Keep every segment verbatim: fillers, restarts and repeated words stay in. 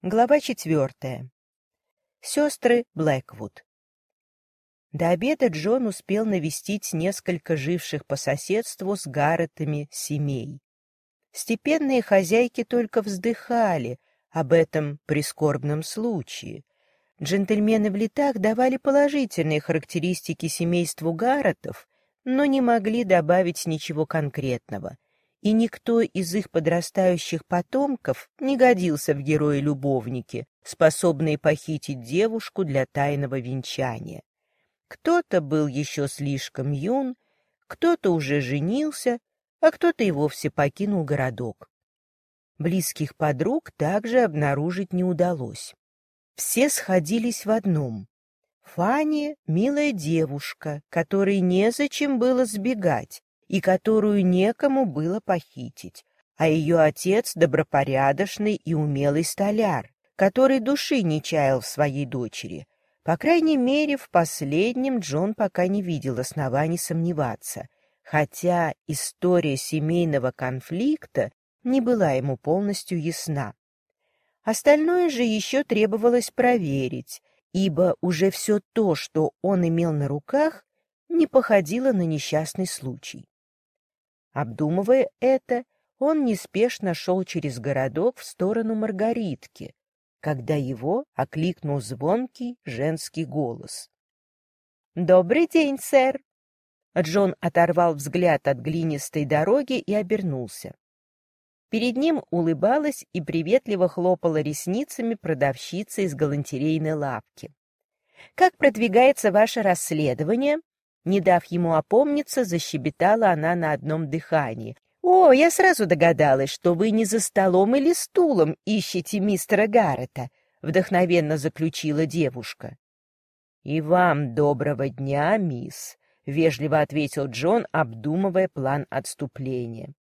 Глава четвертая. Сестры Блэквуд. До обеда Джон успел навестить несколько живших по соседству с Гарретами семей. Степенные хозяйки только вздыхали об этом прискорбном случае. Джентльмены в летах давали положительные характеристики семейству Гарретов, но не могли добавить ничего конкретного, и никто из их подрастающих потомков не годился в герои-любовники, способные похитить девушку для тайного венчания. Кто-то был еще слишком юн, кто-то уже женился, а кто-то и вовсе покинул городок. Близких подруг также обнаружить не удалось. Все сходились в одном. Фанни — милая девушка, которой незачем было сбегать, и которую некому было похитить, а ее отец — добропорядочный и умелый столяр, который души не чаял в своей дочери. По крайней мере, в последнем Джон пока не видел оснований сомневаться, хотя история семейного конфликта не была ему полностью ясна. Остальное же еще требовалось проверить, ибо уже все то, что он имел на руках, не походило на несчастный случай. Обдумывая это, он неспешно шел через городок в сторону Маргаритки, когда его окликнул звонкий женский голос. «Добрый день, сэр!» Джон оторвал взгляд от глинистой дороги и обернулся. Перед ним улыбалась и приветливо хлопала ресницами продавщица из галантерейной лавки. «Как продвигается ваше расследование?» Не дав ему опомниться, защебетала она на одном дыхании. «О, я сразу догадалась, что вы не за столом или стулом ищете мистера Гаррета», — вдохновенно заключила девушка. «И вам доброго дня, мисс», — вежливо ответил Джон, обдумывая план отступления.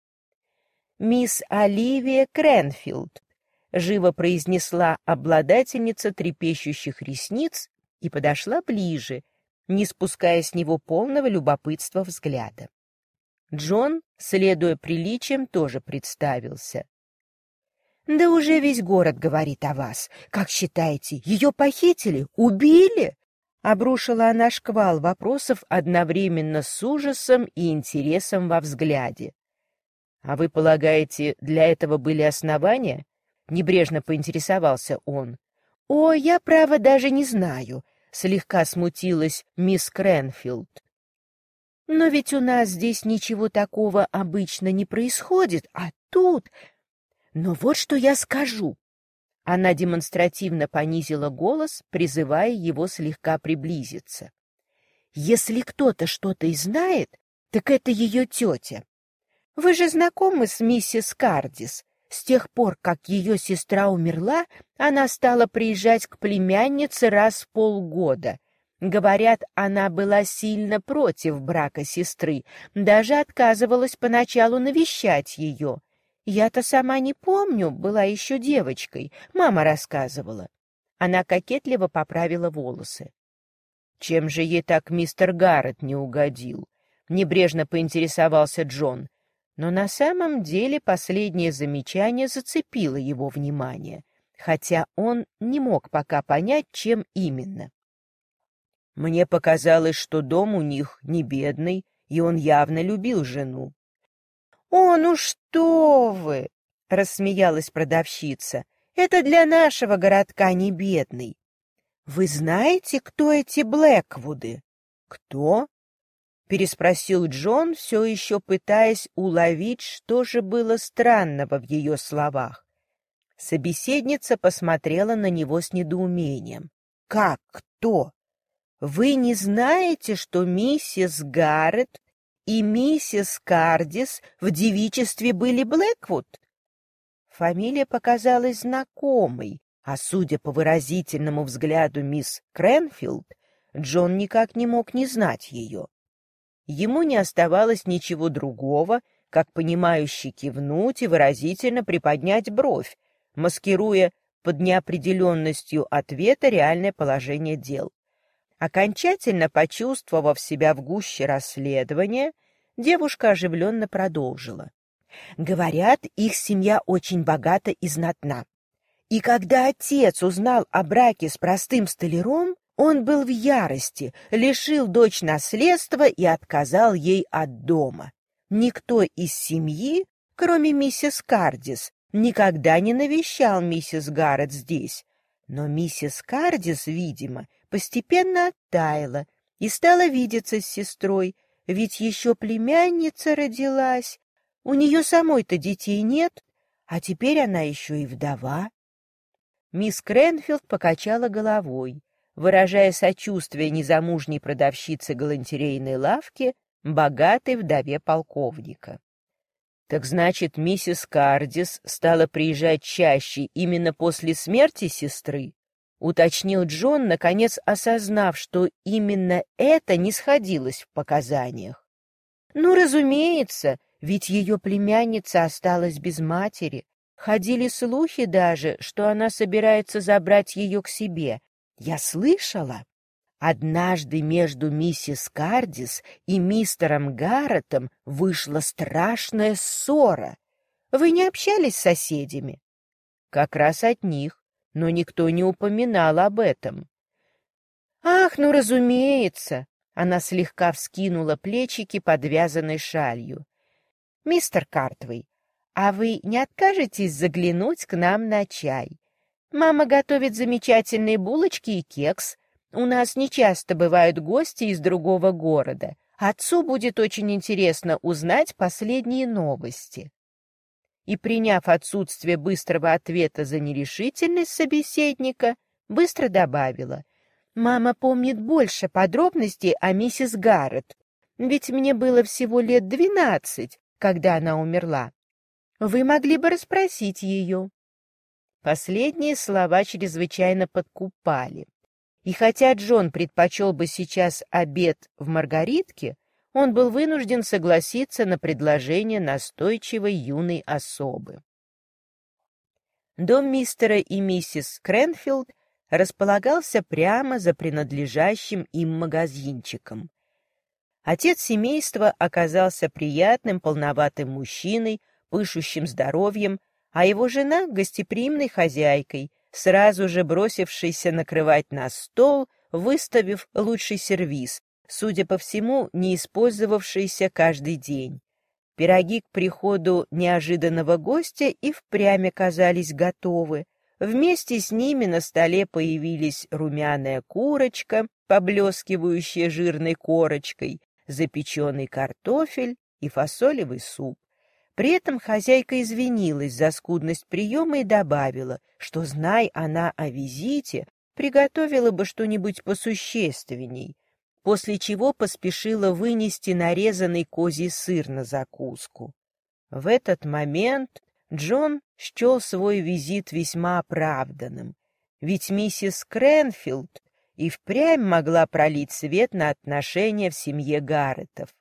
«Мисс Оливия Кренфилд», — живо произнесла обладательница трепещущих ресниц и подошла ближе, не спуская с него полного любопытства взгляда. Джон, следуя приличиям, тоже представился. «Да уже весь город говорит о вас. Как считаете, ее похитили? Убили?» Обрушила она шквал вопросов одновременно с ужасом и интересом во взгляде. «А вы полагаете, для этого были основания?» — небрежно поинтересовался он. «О, я, право, даже не знаю», — слегка смутилась мисс Кренфилд. «Но ведь у нас здесь ничего такого обычно не происходит, а тут... Но вот что я скажу!» Она демонстративно понизила голос, призывая его слегка приблизиться. «Если кто-то что-то и знает, так это ее тетя. Вы же знакомы с миссис Кардис? С тех пор, как ее сестра умерла, она стала приезжать к племяннице раз в полгода. Говорят, она была сильно против брака сестры, даже отказывалась поначалу навещать ее. Я-то сама не помню, была еще девочкой, мама рассказывала». Она кокетливо поправила волосы. «Чем же ей так мистер Гаррет не угодил?» — небрежно поинтересовался Джон. Но на самом деле последнее замечание зацепило его внимание, хотя он не мог пока понять, чем именно. «Мне показалось, что дом у них не бедный, и он явно любил жену». «О, ну что вы!» — рассмеялась продавщица. «Это для нашего городка не бедный. Вы знаете, кто эти Блэквуды?» «Кто?» — переспросил Джон, все еще пытаясь уловить, что же было странного в ее словах. Собеседница посмотрела на него с недоумением. «Как кто? Вы не знаете, что миссис Гаррет и миссис Кардис в девичестве были Блэквуд?» Фамилия показалась знакомой, а судя по выразительному взгляду мисс Кренфилд, Джон никак не мог не знать ее. Ему не оставалось ничего другого, как понимающе кивнуть и выразительно приподнять бровь, маскируя под неопределенностью ответа реальное положение дел. Окончательно почувствовав себя в гуще расследования, девушка оживленно продолжила. «Говорят, их семья очень богата и знатна. И когда отец узнал о браке с простым столяром, он был в ярости, лишил дочь наследства и отказал ей от дома. Никто из семьи, кроме миссис Кардис, никогда не навещал миссис Гаррет здесь. Но миссис Кардис, видимо, постепенно оттаяла и стала видеться с сестрой, ведь еще племянница родилась. У нее самой-то детей нет, а теперь она еще и вдова. Мисс Кренфилд покачала головой, выражая сочувствие незамужней продавщице галантерейной лавки, богатой вдове полковника. Так значит, миссис Кардис стала приезжать чаще именно после смерти сестры? Уточнил Джон, наконец осознав, что именно это не сходилось в показаниях. Ну, разумеется, ведь ее племянница осталась без матери. Ходили слухи даже, что она собирается забрать ее к себе. Я слышала. Однажды между миссис Кардис и мистером Гарретом вышла страшная ссора. Вы не общались с соседями? Как раз от них, но никто не упоминал об этом. Ах, ну разумеется! Она слегка вскинула плечики, подвязанной шалью. Мистер Картвей, а вы не откажетесь заглянуть к нам на чай? Мама готовит замечательные булочки и кекс. У нас нечасто бывают гости из другого города. Отцу будет очень интересно узнать последние новости. И, приняв отсутствие быстрого ответа за нерешительность собеседника, быстро добавила. Мама помнит больше подробностей о миссис Гаррет, ведь мне было всего лет двенадцать, когда она умерла. Вы могли бы расспросить ее. Последние слова чрезвычайно подкупали. И хотя Джон предпочел бы сейчас обед в Маргаритке, он был вынужден согласиться на предложение настойчивой юной особы. Дом мистера и миссис Кренфилд располагался прямо за принадлежащим им магазинчиком. Отец семейства оказался приятным, полноватым мужчиной, пышущим здоровьем, а его жена — гостеприимной хозяйкой, сразу же бросившейся накрывать на стол, выставив лучший сервиз, судя по всему, не использовавшийся каждый день. Пироги к приходу неожиданного гостя и впрямь оказались готовы. Вместе с ними на столе появились румяная курочка, поблескивающая жирной корочкой, запеченный картофель и фасолевый суп. При этом хозяйка извинилась за скудность приема и добавила, что, знай она о визите, приготовила бы что-нибудь посущественней, после чего поспешила вынести нарезанный козий сыр на закуску. В этот момент Джон счел свой визит весьма оправданным, ведь миссис Кренфилд и впрямь могла пролить свет на отношения в семье Гарретов.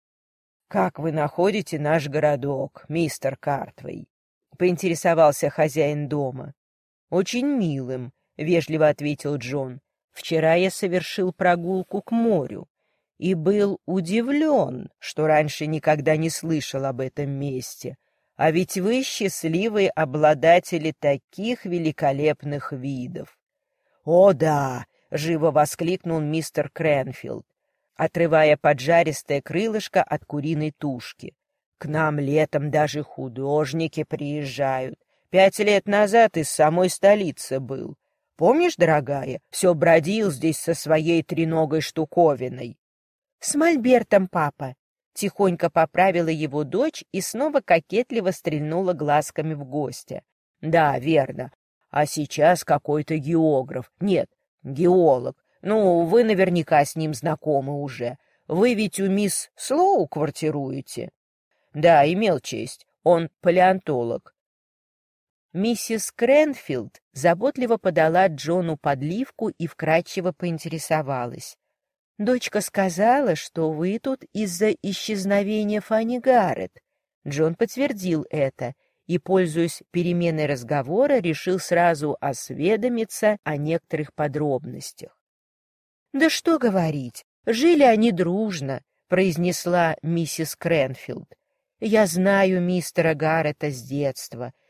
«Как вы находите наш городок, мистер Картвей?» — поинтересовался хозяин дома. «Очень милым», — вежливо ответил Джон. «Вчера я совершил прогулку к морю и был удивлен, что раньше никогда не слышал об этом месте. А ведь вы счастливые обладатели таких великолепных видов». «О да!» — живо воскликнул мистер Кренфилд, отрывая поджаристое крылышко от куриной тушки. «К нам летом даже художники приезжают. Пять лет назад из самой столицы был. Помнишь, дорогая, все бродил здесь со своей треногой штуковиной?» «С мольбертом, папа!» — тихонько поправила его дочь и снова кокетливо стрельнула глазками в гостя. «Да, верно. А сейчас какой-то географ. Нет, геолог. Ну, вы наверняка с ним знакомы уже. Вы ведь у мисс Слоу квартируете?» «Да, имел честь. Он палеонтолог». Миссис Кренфилд заботливо подала Джону подливку и вкратчиво поинтересовалась. «Дочка сказала, что вы тут из-за исчезновения Фанни Гаррет». Джон подтвердил это и, пользуясь переменой разговора, решил сразу осведомиться о некоторых подробностях. «Да что говорить, жили они дружно», — произнесла миссис Кренфилд. «Я знаю мистера Гаррета с детства.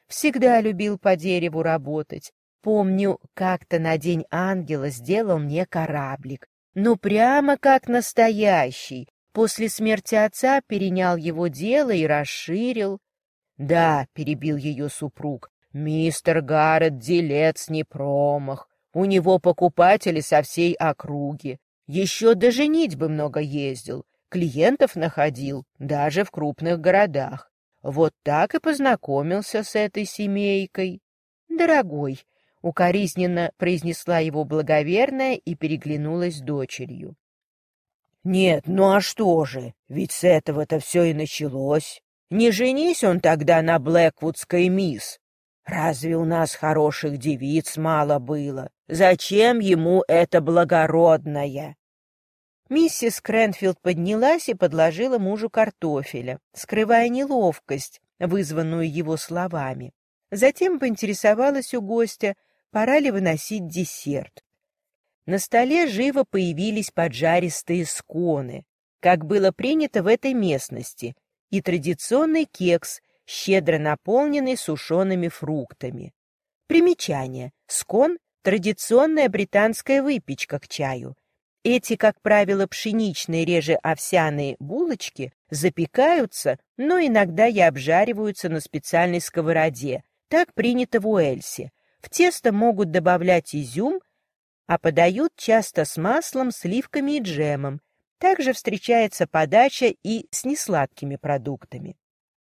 Всегда любил по дереву работать. Помню, как-то на День ангела сделал мне кораблик. Ну, прямо как настоящий. После смерти отца перенял его дело и расширил. — Да, — перебил ее супруг, — мистер Гаррет делец не промах. У него покупатели со всей округи. Еще до женитьбы много ездил, клиентов находил, даже в крупных городах. Вот так и познакомился с этой семейкой. — Дорогой, — укоризненно произнесла его благоверная и переглянулась с дочерью. — Нет, ну а что же, ведь с этого-то все и началось. Не женись он тогда на Блэквудской мисс. Разве у нас хороших девиц мало было? Зачем ему это благородное? Миссис Кренфилд поднялась и подложила мужу картофеля, скрывая неловкость, вызванную его словами. Затем поинтересовалась у гостя, пора ли выносить десерт. На столе живо появились поджаристые сконы, как было принято в этой местности, и традиционный кекс, щедро наполненный сушеными фруктами. Примечание. Скон — традиционная британская выпечка к чаю. Эти, как правило, пшеничные, реже овсяные булочки запекаются, но иногда и обжариваются на специальной сковороде. Так принято в Уэльсе. В тесто могут добавлять изюм, а подают часто с маслом, сливками и джемом. Также встречается подача и с несладкими продуктами.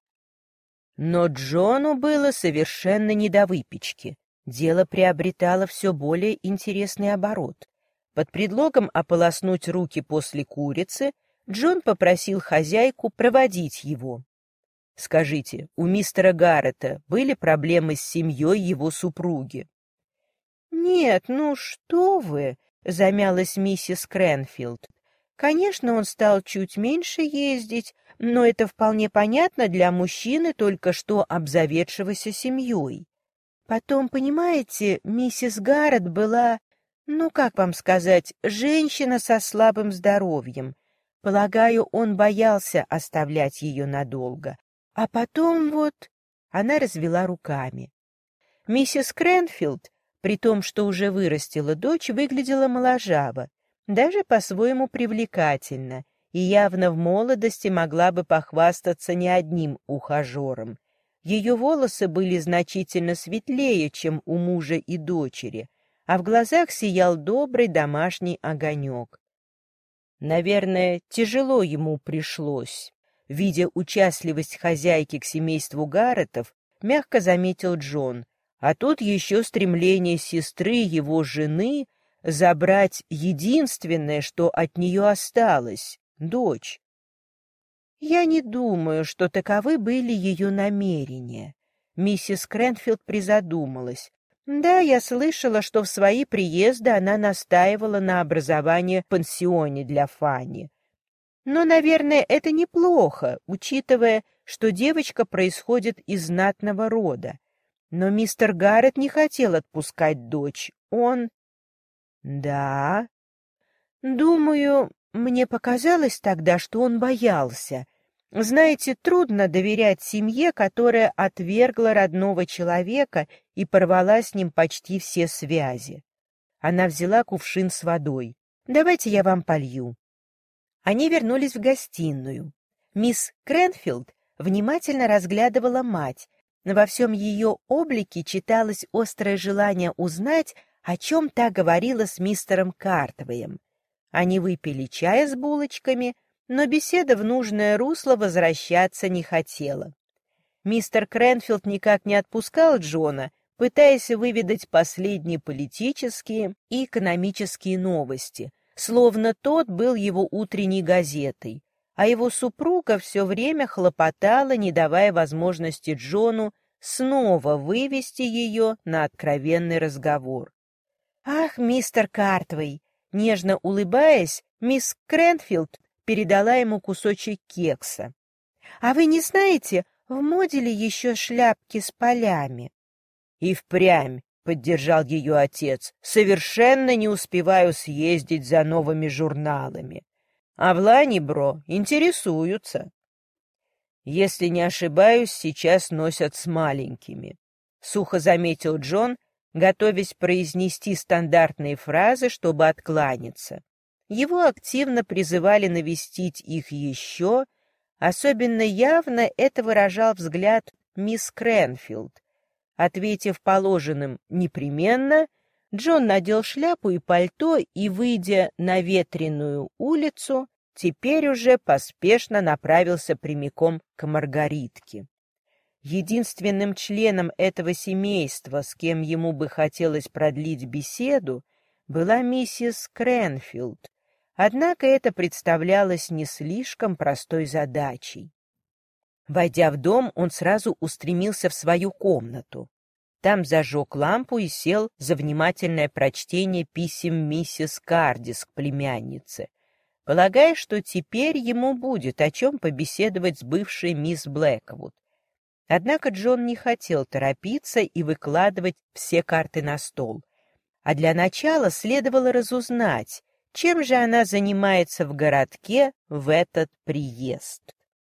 Но Джону было совершенно не до выпечки. Дело приобретало все более интересный оборот. Под предлогом ополоснуть руки после курицы Джон попросил хозяйку проводить его. «Скажите, у мистера Гаррета были проблемы с семьей его супруги?» «Нет, ну что вы!» — замялась миссис Кренфилд. «Конечно, он стал чуть меньше ездить, но это вполне понятно для мужчины, только что обзаведшегося семьей. Потом, понимаете, миссис Гаррет была, ну, как вам сказать, женщина со слабым здоровьем. Полагаю, он боялся оставлять ее надолго. А потом вот...» Она развела руками. Миссис Кренфилд, при том, что уже вырастила дочь, выглядела моложаво, даже по-своему привлекательно, и явно в молодости могла бы похвастаться не одним ухажером. Ее волосы были значительно светлее, чем у мужа и дочери, а в глазах сиял добрый домашний огонек. Наверное, тяжело ему пришлось. Видя участливость хозяйки к семейству Гарретов, мягко заметил Джон, а тут еще стремление сестры его жены забрать единственное, что от нее осталось — дочь. Я не думаю, что таковы были ее намерения. Миссис Кренфилд призадумалась. Да, я слышала, что в свои приезды она настаивала на образовании в пансионе для Фанни. Но, наверное, это неплохо, учитывая, что девочка происходит из знатного рода. Но мистер Гаррет не хотел отпускать дочь. Он... Да. Думаю, мне показалось тогда, что он боялся. Знаете, трудно доверять семье, которая отвергла родного человека и порвала с ним почти все связи. Она взяла кувшин с водой. «Давайте я вам полью». Они вернулись в гостиную. Мисс Кренфилд внимательно разглядывала мать. Во всем ее облике читалось острое желание узнать, о чем та говорила с мистером Картвеем. Они выпили чая с булочками, но беседа в нужное русло возвращаться не хотела. Мистер Кренфилд никак не отпускал Джона, пытаясь выведать последние политические и экономические новости, словно тот был его утренней газетой, а его супруга все время хлопотала, не давая возможности Джону снова вывести ее на откровенный разговор. «Ах, мистер Картвей!» Нежно улыбаясь, мисс Кренфилд передала ему кусочек кекса. «А вы не знаете, в моде ли еще шляпки с полями?» «И впрямь», — поддержал ее отец, — «совершенно не успеваю съездить за новыми журналами. А в Ланнибро интересуются. Если не ошибаюсь, сейчас носят с маленькими. сухо заметил Джон, готовясь произнести стандартные фразы, чтобы откланяться. Его активно призывали навестить их еще, особенно явно это выражал взгляд мисс Кренфилд. Ответив положенным «непременно», Джон надел шляпу и пальто и, выйдя на ветреную улицу, теперь уже поспешно направился прямиком к Маргаритке. Единственным членом этого семейства, с кем ему бы хотелось продлить беседу, была миссис Кренфилд, однако это представлялось не слишком простой задачей. Войдя в дом, он сразу устремился в свою комнату. Там зажег лампу и сел за внимательное прочтение писем миссис Кардис к племяннице, полагая, что теперь ему будет о чем побеседовать с бывшей мисс Блэквуд. Однако Джон не хотел торопиться и выкладывать все карты на стол, а для начала следовало разузнать, чем же она занимается в городке в этот приезд.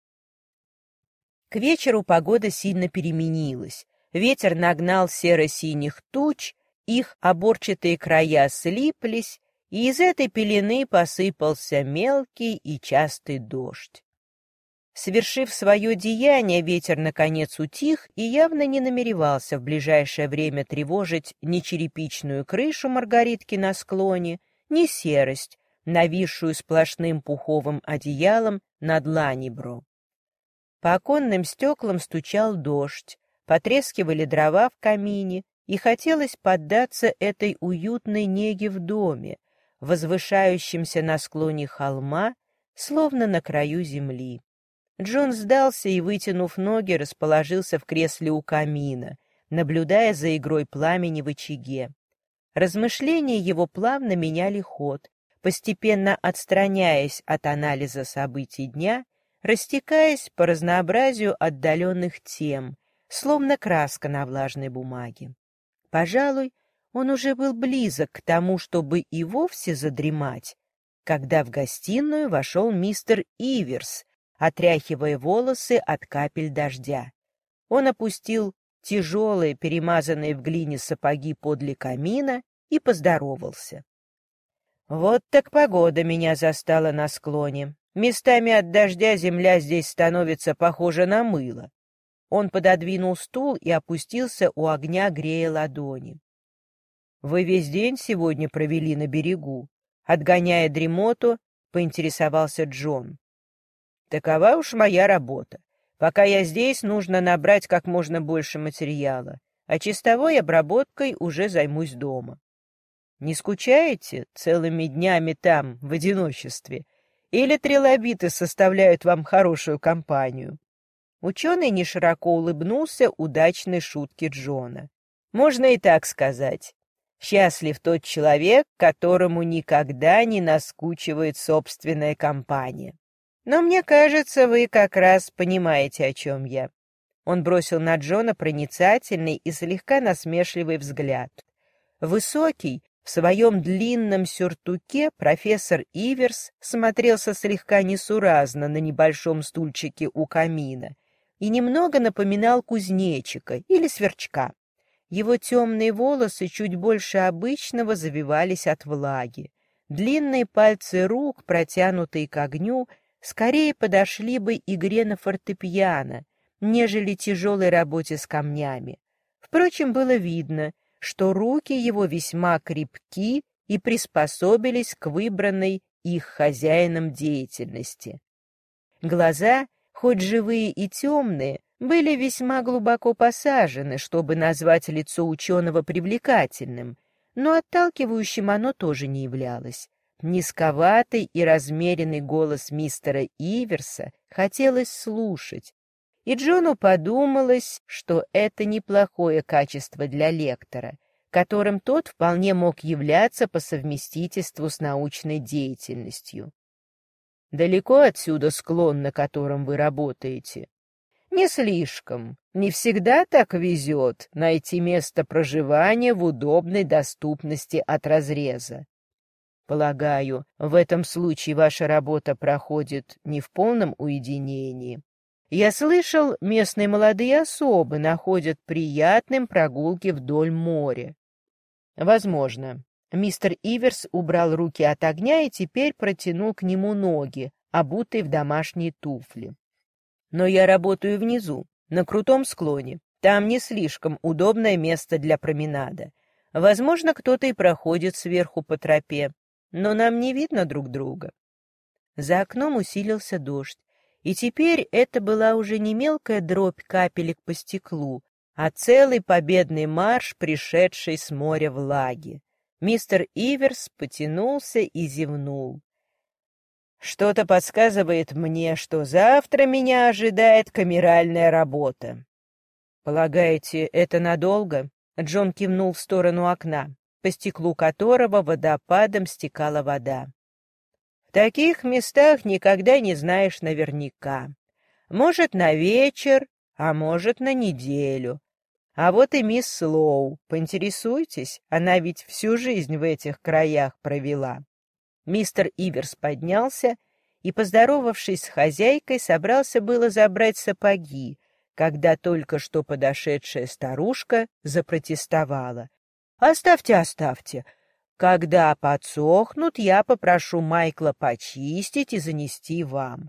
К вечеру погода сильно переменилась. Ветер нагнал серо-синих туч, их оборчатые края слиплись, и из этой пелены посыпался мелкий и частый дождь. Совершив свое деяние, ветер наконец утих и явно не намеревался в ближайшее время тревожить ни черепичную крышу Маргаритки на склоне, ни серость, нависшую сплошным пуховым одеялом над Ланнибро. По оконным стеклам стучал дождь, потрескивали дрова в камине, и хотелось поддаться этой уютной неге в доме, возвышающемся на склоне холма, словно на краю земли. Джон сдался и, вытянув ноги, расположился в кресле у камина, наблюдая за игрой пламени в очаге. Размышления его плавно меняли ход, постепенно отстраняясь от анализа событий дня, растекаясь по разнообразию отдаленных тем, словно краска на влажной бумаге. Пожалуй, он уже был близок к тому, чтобы и вовсе задремать, когда в гостиную вошел мистер Иверс, отряхивая волосы от капель дождя. Он опустил тяжелые, перемазанные в глине сапоги подле камина и поздоровался. «Вот так погода меня застала на склоне. Местами от дождя земля здесь становится похожа на мыло». Он пододвинул стул и опустился у огня, грея ладони. «Вы весь день сегодня провели на берегу?» Отгоняя дремоту, поинтересовался Джон. «Такова уж моя работа. Пока я здесь, нужно набрать как можно больше материала, а чистовой обработкой уже займусь дома». «Не скучаете целыми днями там, в одиночестве? Или трилобиты составляют вам хорошую компанию?» Ученый нешироко улыбнулся удачной шутке Джона. «Можно и так сказать. Счастлив тот человек, которому никогда не наскучивает собственная компания. Но мне кажется, вы как раз понимаете, о чем я». Он бросил на Джона проницательный и слегка насмешливый взгляд. Высокий, в своем длинном сюртуке профессор Иверс смотрелся слегка несуразно на небольшом стульчике у камина и немного напоминал кузнечика или сверчка. Его темные волосы чуть больше обычного завивались от влаги. Длинные пальцы рук, протянутые к огню, скорее подошли бы игре на фортепиано, нежели тяжелой работе с камнями. Впрочем, было видно, что руки его весьма крепки и приспособились к выбранной их хозяином деятельности. Глаза, хоть живые и темные, были весьма глубоко посажены, чтобы назвать лицо ученого привлекательным, но отталкивающим оно тоже не являлось. Низковатый и размеренный голос мистера Иверса хотелось слушать, и Джону подумалось, что это неплохое качество для лектора, которым тот вполне мог являться по совместительству с научной деятельностью. «Далеко отсюда склон, на котором вы работаете?» «Не слишком. Не всегда так везет найти место проживания в удобной доступности от разреза. Полагаю, в этом случае ваша работа проходит не в полном уединении». Я слышал, местные молодые особы находят приятным прогулки вдоль моря. Возможно. Мистер Иверс убрал руки от огня и теперь протянул к нему ноги, обутые в домашние туфли. Но я работаю внизу, на крутом склоне. Там не слишком удобное место для променада. Возможно, кто-то и проходит сверху по тропе, но нам не видно друг друга. За окном усилился дождь, и теперь это была уже не мелкая дробь капелек по стеклу, а целый победный марш, пришедший с моря влаги. Мистер Иверс потянулся и зевнул. «Что-то подсказывает мне, что завтра меня ожидает камеральная работа». «Полагаете, это надолго?» Джон кивнул в сторону окна, по стеклу которого водопадом стекала вода. «В таких местах никогда не знаешь наверняка. Может, на вечер, а может, на неделю. А вот и мисс Слоу, поинтересуйтесь, она ведь всю жизнь в этих краях провела». Мистер Иверс поднялся и, поздоровавшись с хозяйкой, собрался было забрать сапоги, когда только что подошедшая старушка запротестовала. «Оставьте, оставьте. Когда подсохнут, я попрошу Майкла почистить и занести вам».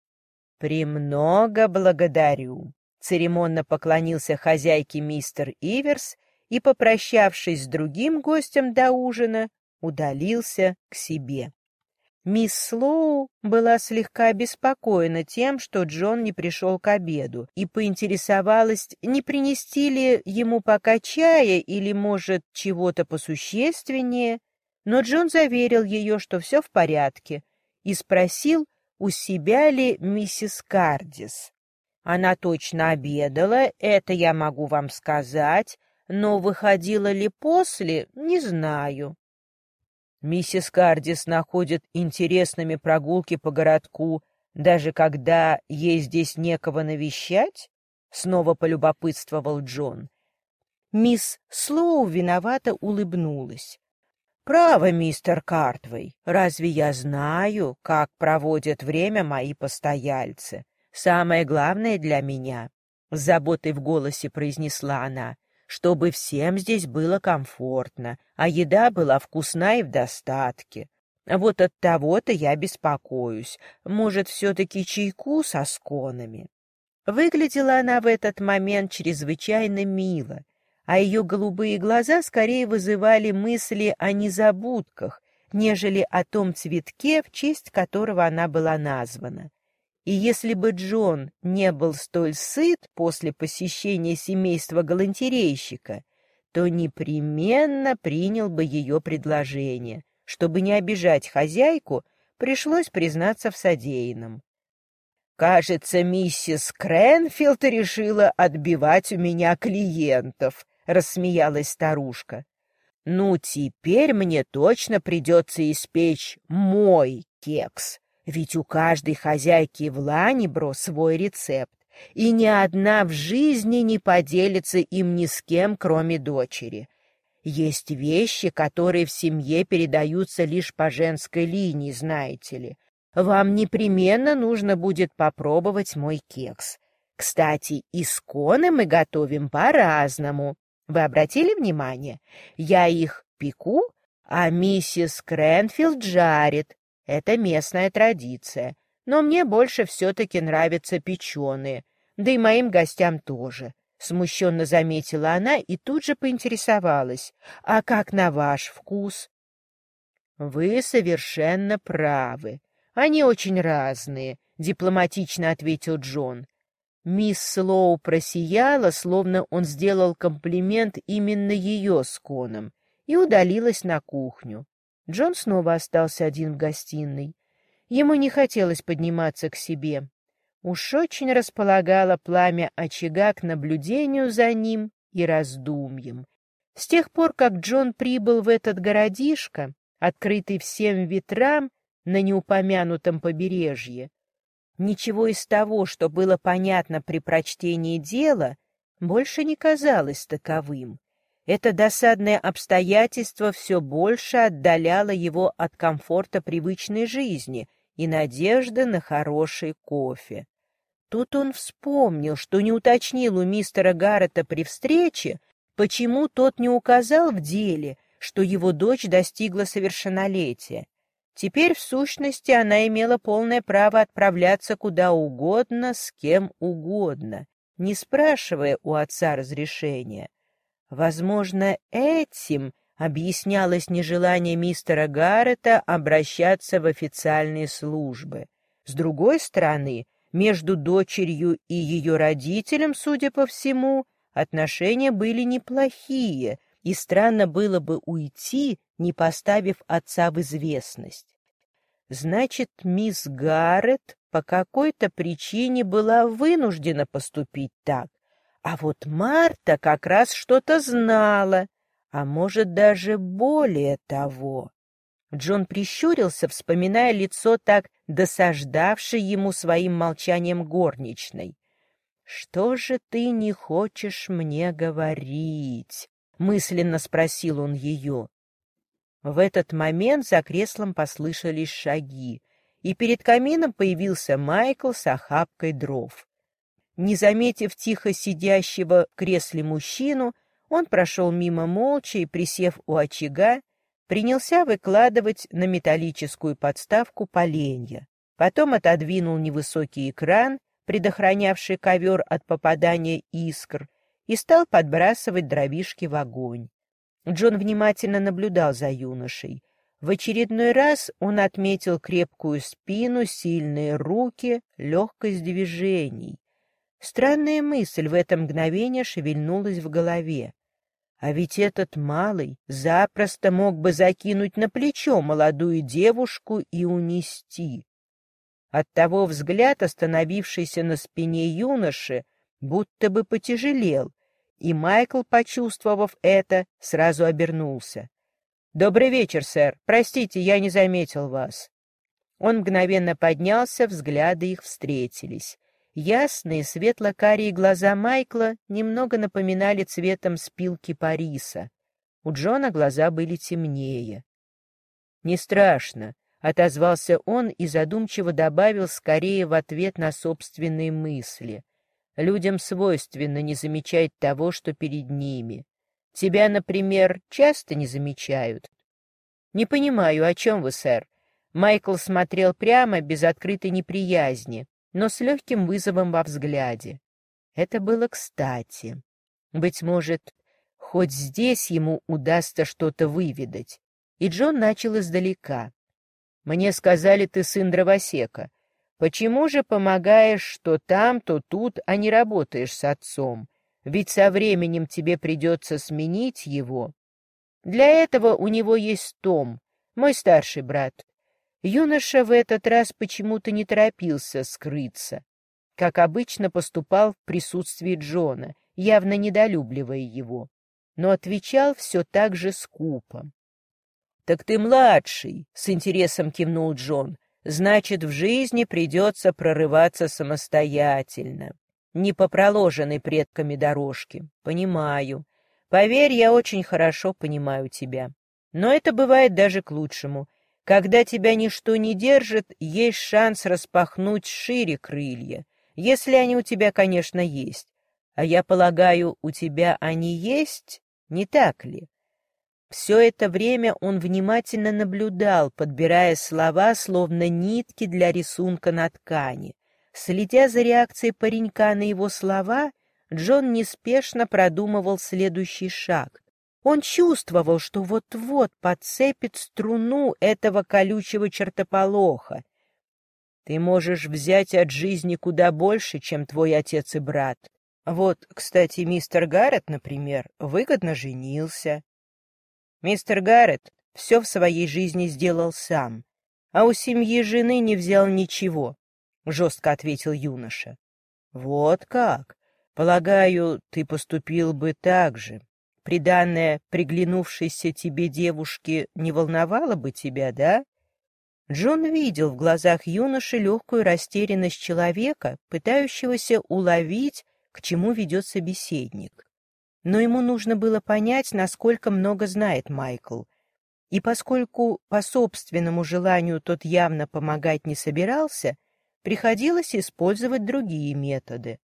«Премного благодарю», — церемонно поклонился хозяйке мистер Иверс и, попрощавшись с другим гостем до ужина, удалился к себе. Мисс Слоу была слегка обеспокоена тем, что Джон не пришел к обеду, и поинтересовалась, не принести ли ему пока чая или, может, чего-то посущественнее, но Джон заверил ее, что все в порядке, и спросил, у себя ли миссис Кардис. «Она точно обедала, это я могу вам сказать, но выходила ли после, не знаю». Миссис Кардис находит интересными прогулки по городку, даже когда ей здесь некого навещать? Снова полюбопытствовал Джон. Мисс Слоу виновато улыбнулась. «Право, мистер Картвей, разве я знаю, как проводят время мои постояльцы? Самое главное для меня, — с заботой в голосе произнесла она, — чтобы всем здесь было комфортно, а еда была вкусна и в достатке. Вот от того-то я беспокоюсь. Может, все-таки чайку со сконами?» Выглядела она в этот момент чрезвычайно мило, а ее голубые глаза скорее вызывали мысли о незабудках, нежели о том цветке, в честь которого она была названа. И если бы Джон не был столь сыт после посещения семейства галантерейщика, то непременно принял бы ее предложение. Чтобы не обижать хозяйку, пришлось признаться в содеянном. «Кажется, миссис Кренфилд решила отбивать у меня клиентов», — рассмеялась старушка. «Ну, теперь мне точно придется испечь мой кекс. Ведь у каждой хозяйки в Ланнибро свой рецепт, и ни одна в жизни не поделится им ни с кем, кроме дочери. Есть вещи, которые в семье передаются лишь по женской линии, знаете ли. Вам непременно нужно будет попробовать мой кекс. Кстати, исконы мы готовим по-разному. Вы обратили внимание? Я их пеку, а миссис Кренфилд жарит. Это местная традиция, но мне больше все-таки нравятся печеные, да и моим гостям тоже. Смущенно заметила она и тут же поинтересовалась. «А как на ваш вкус?» «Вы совершенно правы. Они очень разные», — дипломатично ответил Джон. Мисс Слоу просияла, словно он сделал комплимент именно ее сконам, и удалилась на кухню. Джон снова остался один в гостиной. Ему не хотелось подниматься к себе. Уж очень располагало пламя очага к наблюдению за ним и раздумьям. С тех пор, как Джон прибыл в этот городишко, открытый всем ветрам на неупомянутом побережье, ничего из того, что было понятно при прочтении дела, больше не казалось таковым. Это досадное обстоятельство все больше отдаляло его от комфорта привычной жизни и надежды на хороший кофе. Тут он вспомнил, что не уточнил у мистера Гаррета при встрече, почему тот не указал в деле, что его дочь достигла совершеннолетия. Теперь, в сущности, она имела полное право отправляться куда угодно, с кем угодно, не спрашивая у отца разрешения. Возможно, этим объяснялось нежелание мистера Гаррета обращаться в официальные службы. С другой стороны, между дочерью и ее родителем, судя по всему, отношения были неплохие, и странно было бы уйти, не поставив отца в известность. Значит, мисс Гаррет по какой-то причине была вынуждена поступить так, а вот Марта как раз что-то знала, а может даже более того. Джон прищурился, вспоминая лицо, так досаждавшее ему своим молчанием горничной. «Что же ты не хочешь мне говорить?» — мысленно спросил он ее. В этот момент за креслом послышались шаги, и перед камином появился Майкл с охапкой дров. Не заметив тихо сидящего в кресле мужчину, он прошел мимо молча и, присев у очага, принялся выкладывать на металлическую подставку поленья. Потом отодвинул невысокий экран, предохранявший ковер от попадания искр, и стал подбрасывать дровишки в огонь. Джон внимательно наблюдал за юношей. В очередной раз он отметил крепкую спину, сильные руки, легкость движений. Странная мысль в это мгновение шевельнулась в голове. А ведь этот малый запросто мог бы закинуть на плечо молодую девушку и унести. Оттого взгляд, остановившийся на спине юноши, будто бы потяжелел, и Майкл, почувствовав это, сразу обернулся. «Добрый вечер, сэр. Простите, я не заметил вас». Он мгновенно поднялся, взгляды их встретились. Ясные светло-карие глаза Майкла немного напоминали цветом спилки париса. У Джона глаза были темнее. «Не страшно», — отозвался он и задумчиво добавил скорее в ответ на собственные мысли. «Людям свойственно не замечать того, что перед ними. Тебя, например, часто не замечают?» «Не понимаю, о чем вы, сэр?» Майкл смотрел прямо, без открытой неприязни, но с легким вызовом во взгляде. Это было кстати. Быть может, хоть здесь ему удастся что-то выведать. И Джон начал издалека. «Мне сказали, ты сын дровосека. Почему же помогаешь то там, то тут, а не работаешь с отцом? Ведь со временем тебе придется сменить его. Для этого у него есть Том, мой старший брат». Юноша в этот раз почему-то не торопился скрыться, как обычно поступал в присутствии Джона, явно недолюбливая его, но отвечал все так же скупо. «Так ты младший», — с интересом кивнул Джон. «Значит, в жизни придется прорываться самостоятельно, не по проложенной предками дорожке. Понимаю. Поверь, я очень хорошо понимаю тебя. Но это бывает даже к лучшему. Когда тебя ничто не держит, есть шанс распахнуть шире крылья, если они у тебя, конечно, есть. А я полагаю, у тебя они есть, не так ли?» Все это время он внимательно наблюдал, подбирая слова, словно нитки для рисунка на ткани. Следя за реакцией паренька на его слова, Джон неспешно продумывал следующий шаг. Он чувствовал, что вот-вот подцепит струну этого колючего чертополоха. «Ты можешь взять от жизни куда больше, чем твой отец и брат. Вот, кстати, мистер Гаррет, например, выгодно женился. Мистер Гаррет все в своей жизни сделал сам, а у семьи жены не взял ничего», — жестко ответил юноша. «Вот как? Полагаю, ты поступил бы так же. Приданное приглянувшейся тебе девушке не волновало бы тебя, да?» Джон видел в глазах юноши легкую растерянность человека, пытающегося уловить, к чему ведет собеседник. Но ему нужно было понять, насколько много знает Майкл. И поскольку по собственному желанию тот явно помогать не собирался, приходилось использовать другие методы.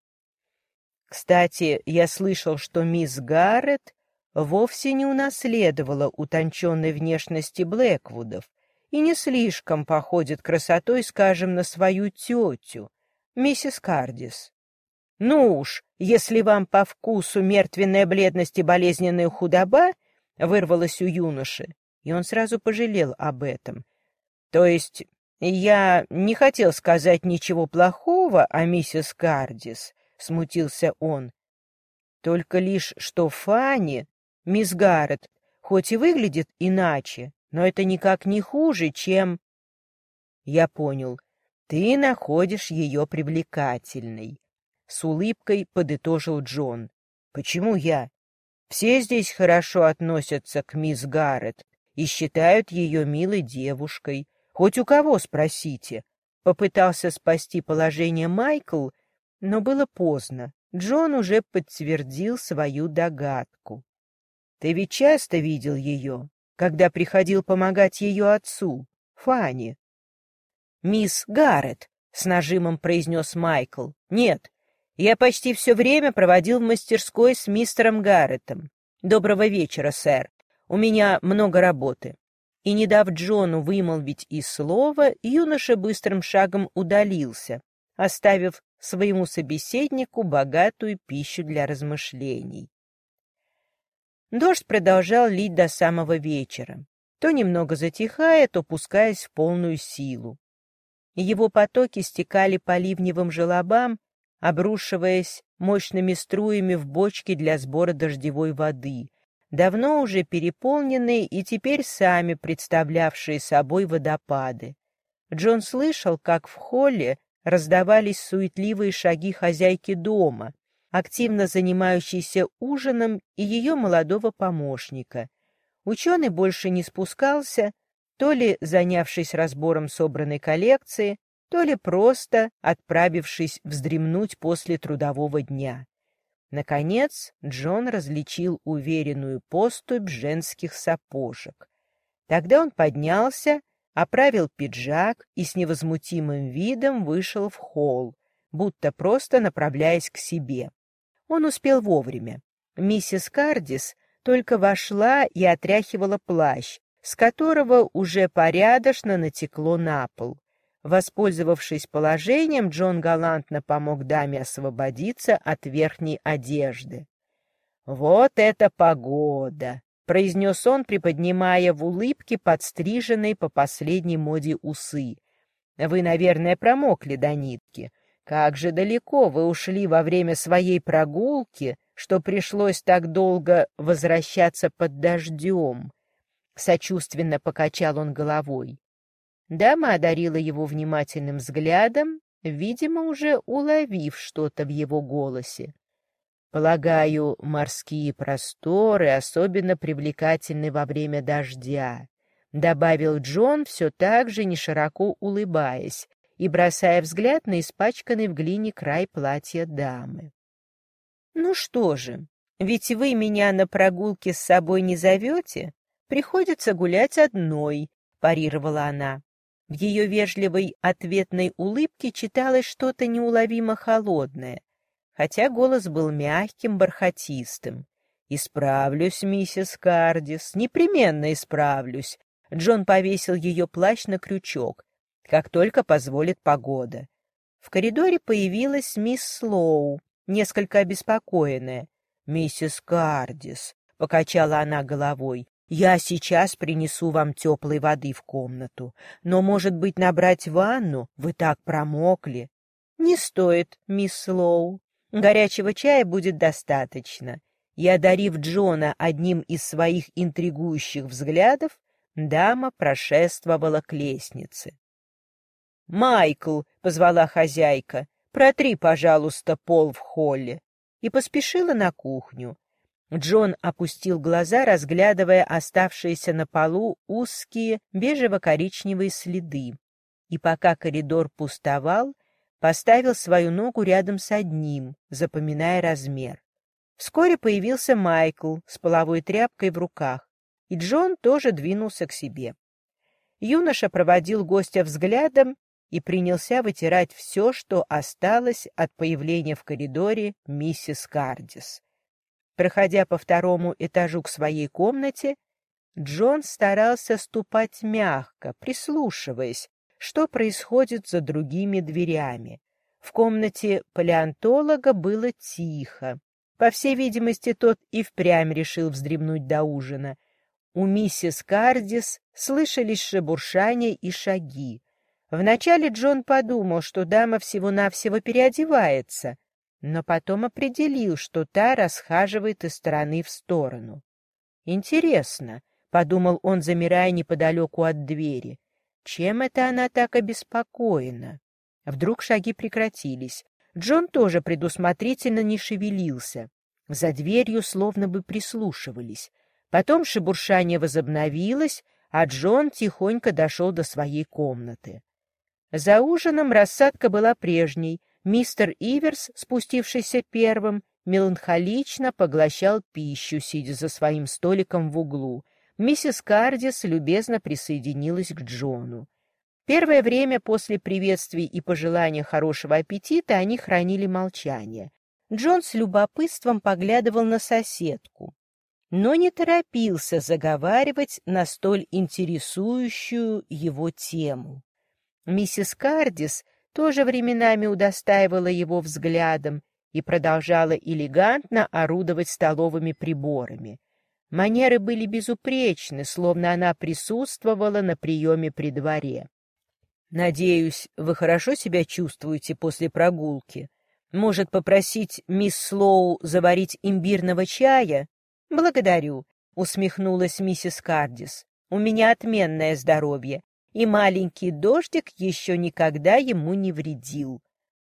Кстати, я слышал, что мисс Гаррет вовсе не унаследовала утонченной внешности Блэквудов и не слишком походит красотой, скажем, на свою тетю, миссис Кардис. Ну уж, если вам по вкусу мертвенная бледность и болезненная худоба, вырвалось у юноши, и он сразу пожалел об этом. То есть я не хотел сказать ничего плохого о миссис Кардис, смутился он. Только лишь, что Фанни, мисс Гаррет, хоть и выглядит иначе, но это никак не хуже, чем... Я понял, ты находишь ее привлекательной. С улыбкой подытожил Джон. Почему я? Все здесь хорошо относятся к мисс Гаррет и считают ее милой девушкой. Хоть у кого спросите. Попытался спасти положение Майкл, но было поздно. Джон уже подтвердил свою догадку. Ты ведь часто видел ее, когда приходил помогать ее отцу, Фанни? Мисс Гаррет, с нажимом произнес Майкл. Нет, я почти все время проводил в мастерской с мистером Гарретом. Доброго вечера, сэр. У меня много работы. И, не дав Джону вымолвить и слова, юноша быстрым шагом удалился, оставив своему собеседнику богатую пищу для размышлений. Дождь продолжал лить до самого вечера, то немного затихая, то пускаясь в полную силу. Его потоки стекали по ливневым желобам, обрушиваясь мощными струями в бочки для сбора дождевой воды, давно уже переполненные и теперь сами представлявшие собой водопады. Джон слышал, как в холле раздавались суетливые шаги хозяйки дома, активно занимающейся ужином, и ее молодого помощника. Ученый больше не спускался, то ли занявшись разбором собранной коллекции, то ли просто отправившись вздремнуть после трудового дня. Наконец Джон различил уверенную поступь женских сапожек. Тогда он поднялся, оправил пиджак и с невозмутимым видом вышел в холл, будто просто направляясь к себе. Он успел вовремя. Миссис Кардис только вошла и отряхивала плащ, с которого уже порядочно натекло на пол. Воспользовавшись положением, Джон галантно помог даме освободиться от верхней одежды. «Вот это погода!» — произнес он, приподнимая в улыбке подстриженные по последней моде усы. «Вы, наверное, промокли до нитки. Как же далеко вы ушли во время своей прогулки, что пришлось так долго возвращаться под дождем?» Сочувственно покачал он головой. Дама одарила его внимательным взглядом, видимо, уже уловив что-то в его голосе. «Полагаю, морские просторы особенно привлекательны во время дождя», — добавил Джон, все так же нешироко улыбаясь и бросая взгляд на испачканный в глине край платья дамы. «Ну что же, ведь вы меня на прогулке с собой не зовете? Приходится гулять одной», — парировала она. В ее вежливой ответной улыбке читалось что-то неуловимо холодное, хотя голос был мягким, бархатистым. «Исправлюсь, миссис Кардис, непременно исправлюсь». Джон повесил ее плащ на крючок, как только позволит погода. В коридоре появилась мисс Слоу, несколько обеспокоенная. «Миссис Кардис», — покачала она головой, — «я сейчас принесу вам теплой воды в комнату, но, может быть, набрать ванну? Вы так промокли». «Не стоит, мисс Слоу. Горячего чая будет достаточно». И, одарив Джона одним из своих интригующих взглядов, дама прошествовала к лестнице. «Майкл», — позвала хозяйка, — «протри, пожалуйста, пол в холле», и поспешила на кухню. Джон опустил глаза, разглядывая оставшиеся на полу узкие бежево-коричневые следы, и пока коридор пустовал, поставил свою ногу рядом с одним, запоминая размер. Вскоре появился Майкл с половой тряпкой в руках, и Джон тоже двинулся к себе. Юноша проводил гостя взглядом и принялся вытирать все, что осталось от появления в коридоре миссис Кардис. Проходя по второму этажу к своей комнате, Джон старался ступать мягко, прислушиваясь, что происходит за другими дверями. В комнате палеонтолога было тихо. По всей видимости, тот и впрямь решил вздремнуть до ужина. У миссис Кардис слышались шебуршания и шаги. Вначале Джон подумал, что дама всего-навсего переодевается, но потом определил, что та расхаживает из стороны в сторону. «Интересно», — подумал он, замирая неподалеку от двери, — «чем это она так обеспокоена?» Вдруг шаги прекратились. Джон тоже предусмотрительно не шевелился. За дверью словно бы прислушивались. Потом шебуршание возобновилось, а Джон тихонько дошел до своей комнаты. За ужином рассадка была прежней. Мистер Иверс, спустившийся первым, меланхолично поглощал пищу, сидя за своим столиком в углу. Миссис Кардис любезно присоединилась к Джону. Первое время после приветствий и пожелания хорошего аппетита они хранили молчание. Джон с любопытством поглядывал на соседку, но не торопился заговаривать на столь интересующую его тему. Миссис Кардис тоже временами удостаивала его взглядом и продолжала элегантно орудовать столовыми приборами. Манеры были безупречны, словно она присутствовала на приеме при дворе. «Надеюсь, вы хорошо себя чувствуете после прогулки? Может, попросить мисс Слоу заварить имбирного чая?» «Благодарю», — усмехнулась миссис Кардис. «У меня отменное здоровье, и маленький дождик еще никогда ему не вредил».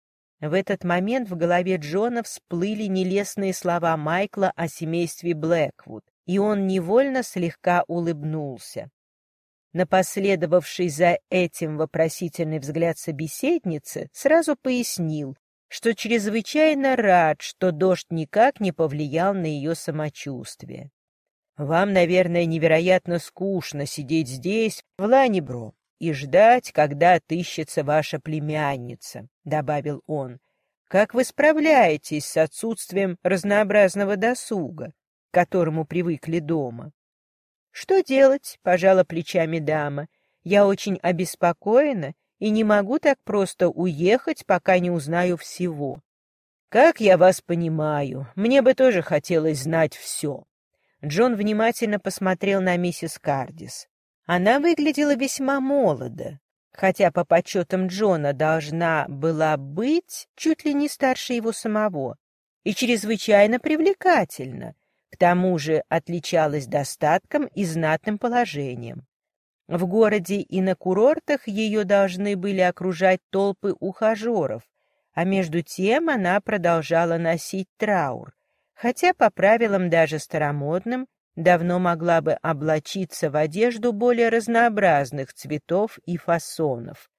В этот момент в голове Джона всплыли нелестные слова Майкла о семействе Блэквуд, и он невольно слегка улыбнулся. На последовавший за этим вопросительный взгляд собеседницы сразу пояснил, что чрезвычайно рад, что дождь никак не повлиял на ее самочувствие. «Вам, наверное, невероятно скучно сидеть здесь, в Ланнибро, и ждать, когда отыщется ваша племянница», — добавил он. «Как вы справляетесь с отсутствием разнообразного досуга, к которому привыкли дома?» «Что делать?» — пожала плечами дама. «Я очень обеспокоена и не могу так просто уехать, пока не узнаю всего». «Как я вас понимаю, мне бы тоже хотелось знать все». Джон внимательно посмотрел на миссис Кардис. Она выглядела весьма молодо, хотя по подсчетам Джона должна была быть чуть ли не старше его самого, и чрезвычайно привлекательна. К тому же отличалась достатком и знатным положением. В городе и на курортах ее должны были окружать толпы ухажеров, а между тем она продолжала носить траур, хотя по правилам даже старомодным давно могла бы облачиться в одежду более разнообразных цветов и фасонов.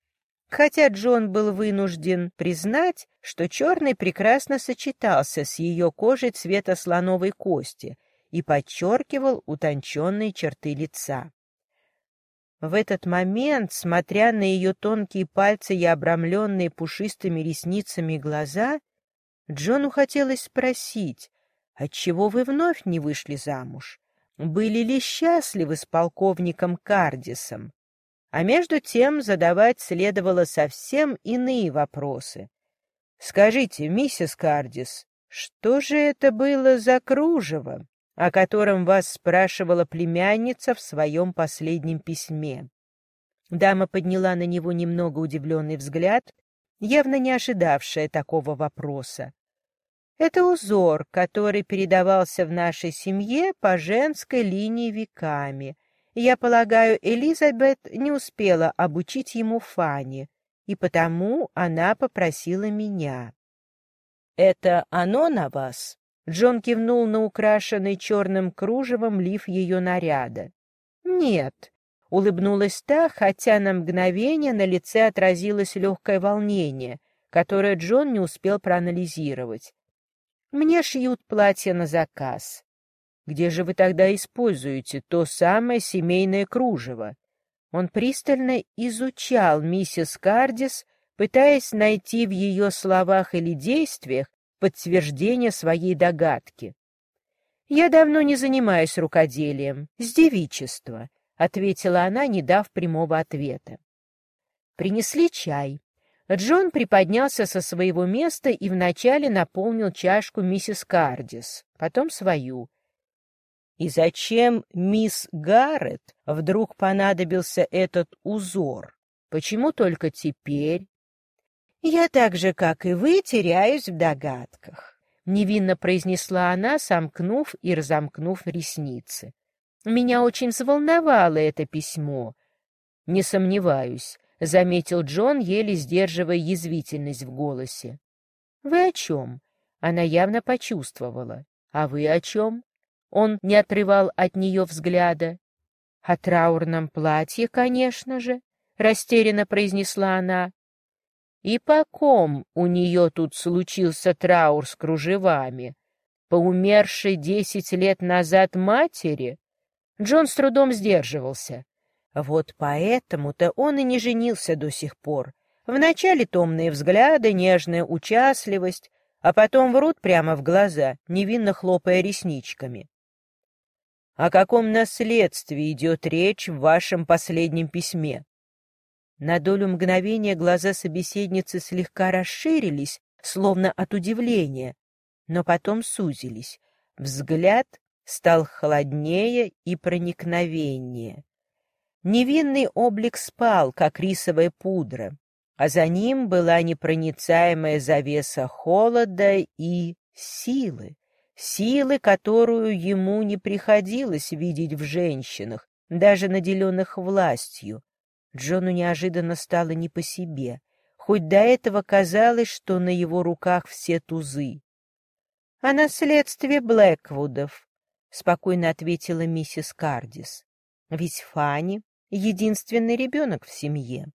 Хотя Джон был вынужден признать, что черный прекрасно сочетался с ее кожей цвета слоновой кости и подчеркивал утонченные черты лица. В этот момент, смотря на ее тонкие пальцы и обрамленные пушистыми ресницами глаза, Джону хотелось спросить, отчего вы вновь не вышли замуж? Были ли счастливы с полковником Кардисом? А между тем задавать следовало совсем иные вопросы. «Скажите, миссис Кардис, что же это было за кружево, о котором вас спрашивала племянница в своем последнем письме?» Дама подняла на него немного удивленный взгляд, явно не ожидавшая такого вопроса. «Это узор, который передавался в нашей семье по женской линии веками. Я полагаю, Элизабет не успела обучить ему Фанни, и потому она попросила меня». «Это оно на вас?» Джон кивнул на украшенный черным кружевом лиф ее наряда. «Нет», — улыбнулась та, хотя на мгновение на лице отразилось легкое волнение, которое Джон не успел проанализировать. «Мне шьют платье на заказ». «Где же вы тогда используете то самое семейное кружево?» Он пристально изучал миссис Кардис, пытаясь найти в ее словах или действиях подтверждение своей догадки. «Я давно не занимаюсь рукоделием, с девичества», — ответила она, не дав прямого ответа. Принесли чай. Джон приподнялся со своего места и вначале наполнил чашку миссис Кардис, потом свою. И зачем мисс Гаррет вдруг понадобился этот узор? Почему только теперь? «Я так же, как и вы, теряюсь в догадках», — невинно произнесла она, сомкнув и разомкнув ресницы. «Меня очень взволновало это письмо». «Не сомневаюсь», — заметил Джон, еле сдерживая язвительность в голосе. «Вы о чем?» — она явно почувствовала. «А вы о чем?» Он не отрывал от нее взгляда. «О траурном платье, конечно же», — растерянно произнесла она. «И по ком у нее тут случился траур с кружевами? По умершей десять лет назад матери?» Джон с трудом сдерживался. Вот поэтому-то он и не женился до сих пор. Вначале томные взгляды, нежная участливость, а потом врут прямо в глаза, невинно хлопая ресничками. «О каком наследстве идет речь в вашем последнем письме?» На долю мгновения глаза собеседницы слегка расширились, словно от удивления, но потом сузились. Взгляд стал холоднее и проникновеннее. Невинный облик спал, как рисовая пудра, а за ним была непроницаемая завеса холода и силы. Силы, которую ему не приходилось видеть в женщинах, даже наделенных властью. Джону неожиданно стало не по себе, хоть до этого казалось, что на его руках все тузы. — О наследстве Блэквудов, — спокойно ответила миссис Кардис. — Ведь Фанни — единственный ребенок в семье.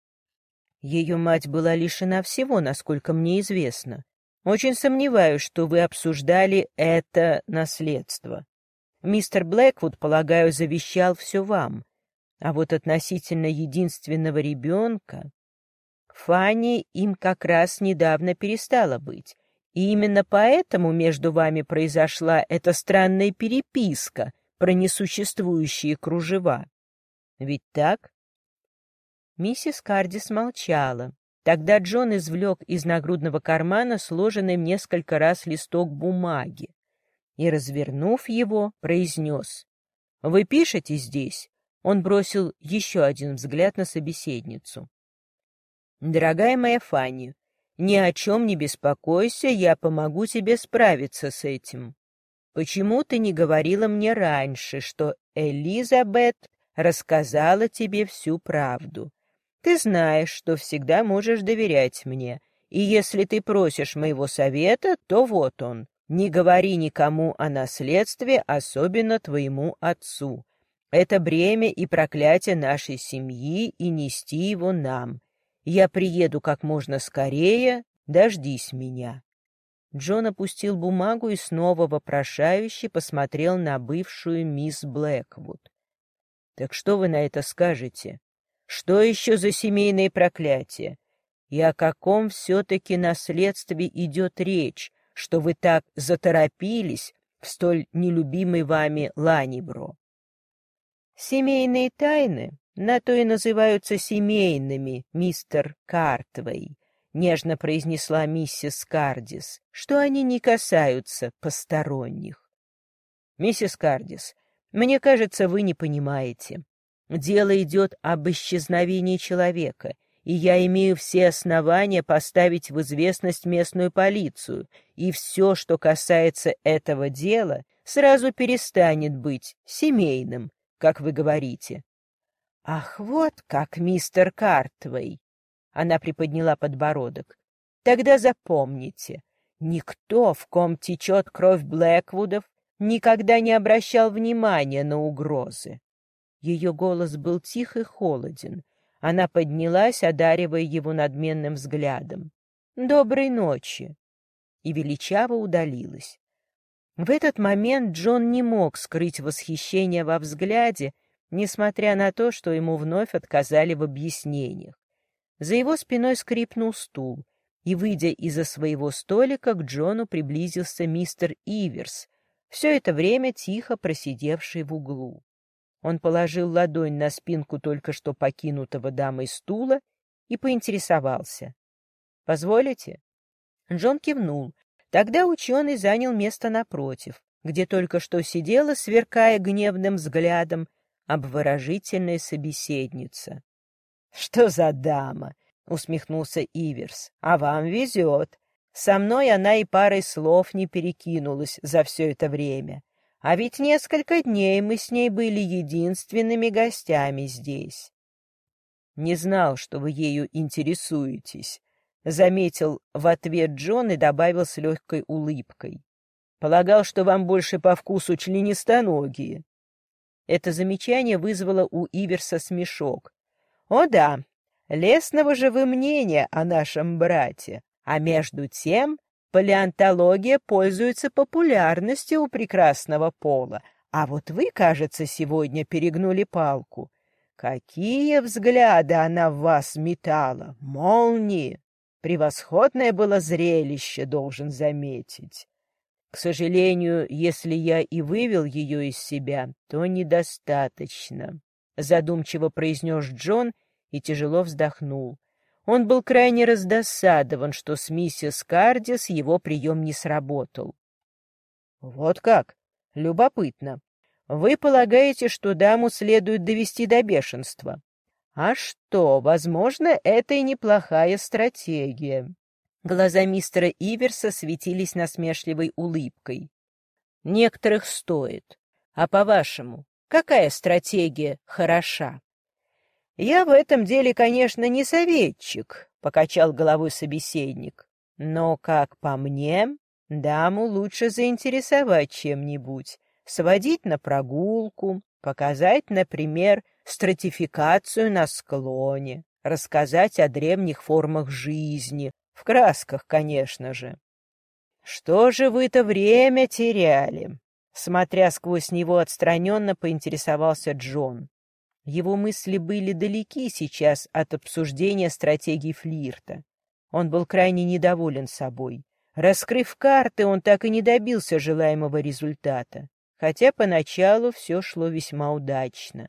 Ее мать была лишена всего, насколько мне известно. Очень сомневаюсь, что вы обсуждали это наследство. Мистер Блэквуд, полагаю, завещал все вам. А вот относительно единственного ребенка... Фанни им как раз недавно перестала быть. И именно поэтому между вами произошла эта странная переписка про несуществующие кружева. Ведь так? Миссис Кардис молчала. Тогда Джон извлек из нагрудного кармана сложенный в несколько раз листок бумаги и, развернув его, произнес: «Вы пишете здесь?» Он бросил еще один взгляд на собеседницу. «Дорогая моя Фанни, ни о чем не беспокойся, я помогу тебе справиться с этим. Почему ты не говорила мне раньше, что Элизабет рассказала тебе всю правду? Ты знаешь, что всегда можешь доверять мне, и если ты просишь моего совета, то вот он. Не говори никому о наследстве, особенно твоему отцу. Это бремя и проклятие нашей семьи, и нести его нам. Я приеду как можно скорее, дождись меня». Джон опустил бумагу и снова вопрошающе посмотрел на бывшую мисс Блэквуд. «Так что вы на это скажете? Что еще за семейные проклятия? И о каком все-таки наследстве идет речь, что вы так заторопились в столь нелюбимой вами Ланнибро?» «Семейные тайны на то и называются семейными, мистер Картвей», — нежно произнесла миссис Кардис, — «что они не касаются посторонних». «Миссис Кардис, мне кажется, вы не понимаете. Дело идет об исчезновении человека, и я имею все основания поставить в известность местную полицию, и все, что касается этого дела, сразу перестанет быть семейным, как вы говорите». «Ах, вот как, мистер Картвей!» Она приподняла подбородок. «Тогда запомните, никто, в ком течет кровь Блэквудов, никогда не обращал внимания на угрозы». Ее голос был тих и холоден. Она поднялась, одаривая его надменным взглядом. «Доброй ночи!» и величаво удалилась. В этот момент Джон не мог скрыть восхищение во взгляде, несмотря на то, что ему вновь отказали в объяснениях. За его спиной скрипнул стул, и, выйдя из-за своего столика, к Джону приблизился мистер Иверс, все это время тихо просидевший в углу. Он положил ладонь на спинку только что покинутого дамой стула и поинтересовался. «Позволите?» Джон кивнул. Тогда ученый занял место напротив, где только что сидела, сверкая гневным взглядом, обворожительная собеседница. «Что за дама?» — усмехнулся Иверс. «А вам везет. Со мной она и парой слов не перекинулась за все это время. А ведь несколько дней мы с ней были единственными гостями здесь». «Не знал, что вы ею интересуетесь», — заметил в ответ Джон и добавил с легкой улыбкой. «Полагал, что вам больше по вкусу членистоногие». Это замечание вызвало у Иверса смешок. «О да, лестного же вы мнения о нашем брате, а между тем палеонтология пользуется популярностью у прекрасного пола, а вот вы, кажется, сегодня перегнули палку. Какие взгляды она в вас метала, молнии! Превосходное было зрелище, должен заметить. К сожалению, если я и вывел ее из себя, то недостаточно», — задумчиво произнес Джон и тяжело вздохнул. Он был крайне раздосадован, что с миссис Кардис его прием не сработал. «Вот как? Любопытно. Вы полагаете, что даму следует довести до бешенства? А что, возможно, это и неплохая стратегия». Глаза мистера Иверса светились насмешливой улыбкой. «Некоторых стоит. А по-вашему, какая стратегия хороша?» «Я в этом деле, конечно, не советчик», — покачал головой собеседник. «Но, как по мне, даму лучше заинтересовать чем-нибудь, сводить на прогулку, показать, например, стратификацию на склоне, рассказать о древних формах жизни, в красках, конечно же». «Что же вы-то время теряли?» Смотря сквозь него отстраненно, поинтересовался Джон. Его мысли были далеки сейчас от обсуждения стратегий флирта. Он был крайне недоволен собой. Раскрыв карты, он так и не добился желаемого результата, хотя поначалу все шло весьма удачно.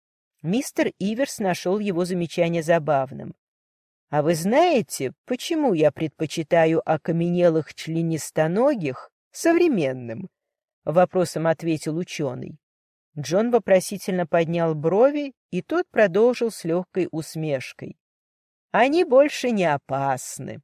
Мистер Иверс нашел его замечание забавным. «А вы знаете, почему я предпочитаю окаменелых членистоногих современным?» — вопросом ответил ученый. Джон вопросительно поднял брови, и тот продолжил с легкой усмешкой. «Они больше не опасны».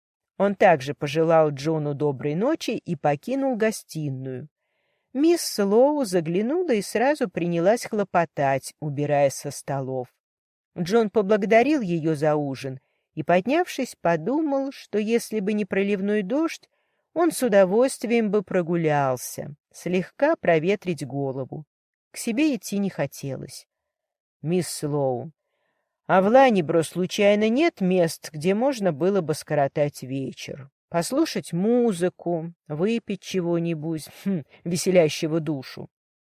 Он также пожелал Джону доброй ночи и покинул гостиную. Мисс Слоу заглянула и сразу принялась хлопотать, убирая со столов. Джон поблагодарил ее за ужин и, поднявшись, подумал, что если бы не проливной дождь, он с удовольствием бы прогулялся, слегка проветрить голову. К себе идти не хотелось. «Мисс Слоу, а в Ланнибро случайно нет мест, где можно было бы скоротать вечер? Послушать музыку, выпить чего-нибудь, хм, веселящего душу?»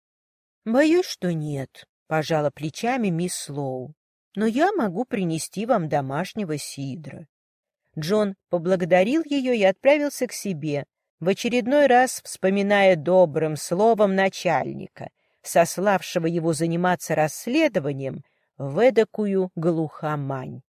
«Боюсь, что нет», — пожала плечами мисс Слоу. «Но я могу принести вам домашнего сидра». Джон поблагодарил ее и отправился к себе, в очередной раз вспоминая добрым словом начальника, сославшего его заниматься расследованием в эдакую глухомань.